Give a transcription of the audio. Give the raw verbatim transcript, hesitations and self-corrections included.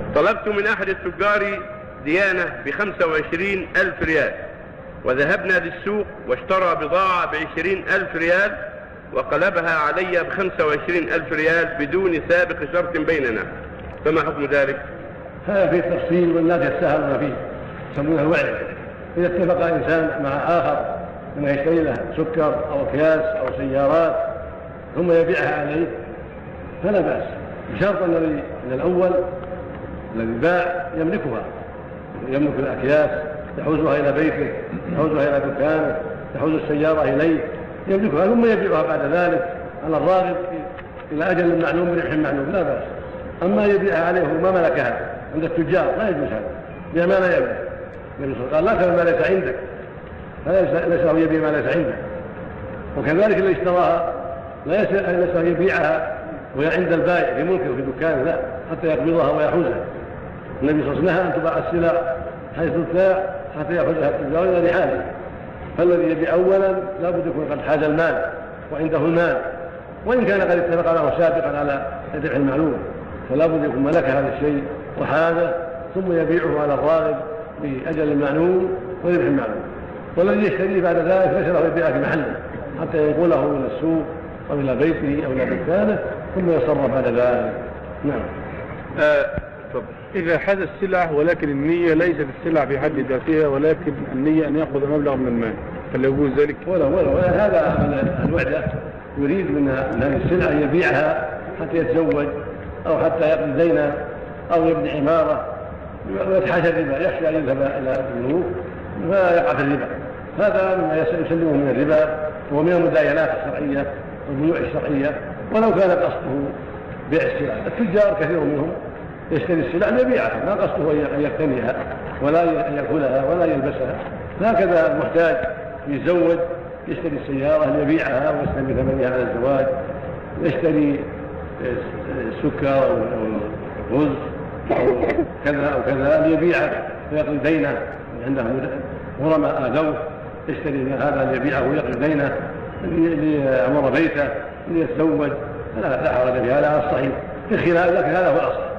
طلبت من أحد التجار ديانة بخمسة وعشرين ألف ريال، وذهبنا للسوق واشترى بضاعة بعشرين ألف ريال وقلبها علي بخمسة وعشرين ألف ريال بدون سابق شرط بيننا، فما حكم ذلك؟ هذا فيه التفصيل والناس يتساهلون فيه، يسمونه الوعد. إذا اتفق إنسان مع آخر أنه يشتري له سكر أو أكياس أو سيارات ثم يبيعها عليه فلا بأس، بشرط أن الأول الذي باع يملكها، يملك الأكياس، يحوزها إلى بيته، يحوزها إلى دكانه، يحوز السيارة إليه، يملكها ثم يبيعها بعد ذلك على الراغب إلى أجل معلوم بربح معلوم، لا بأس. أما يبيعها عليه ما ملكها عند التجار لا يجوز هذا، بيع ما لا يملك. النبي صلى الله عليه وسلم قال لا تبع ما ليس عندك، فليس له يبيع ما ليس عندك. وكذلك اللي اشتراها لا ليس له يبيعها وهي عند البائع في ملكه وفي دكانه، لا، حتى يقبضها ويحوزها. النبي صلى الله عليه وسلم نهى أن تباع السلع حيث تباع حتى يأخذها التجار إلى رحاله. فالذي يبيع أولا لا بد يكون قد حاز المال وعنده المال، وإن كان قد اتفق له سابقا على الربح المعلوم فلا بد يكون ملك هذا الشيء وحازه ثم يبيعه على الراغب بأجل معلوم وربح معلوم. والذي يشتريه بعد ذلك ليس له يبيعه في محله حتى ينقله إلى السوق أو إلى بيته أو إلى دكانه ثم يصرف بعد ذلك. نعم. آه إذا حاز السلع ولكن النية ليست السلع في حد ذاتها ولكن النية أن يأخذ مبلغ من المال، هل يجوز ذلك؟ ولا ولا ولا هذا من الوعدة، يريد من هذه السلعة يبيعها حتى يتزوج أو حتى يقضي دينا أو يبني عمارة ويتحاشى الربا، يخشى أن يذهب إلى البنوك فيقع في الربا. هذا مما يسلمه من الربا ومن المداينات الشرعية والبيوع الشرعية، ولو كان قصده بيع السلع. التجار كثير منهم يشتري السلع ليبيعها، ما قصده أن يقتنيها ولا أن يأكلها ولا يلبسها. هكذا المحتاج يتزوج يشتري السيارة ليبيعها ويستلم ثمنها على الزواج، يشتري السكر أو الرز أو كذا أو كذا ليبيعه ويقضي دينه، عنده غرماء آذوه يشتري هذا ليبيعه ويقضي دينه ليعمر بيته ليتزوج، لا حرج في هذا على الصحيح في خلاف، لكن هذا هو الأصل.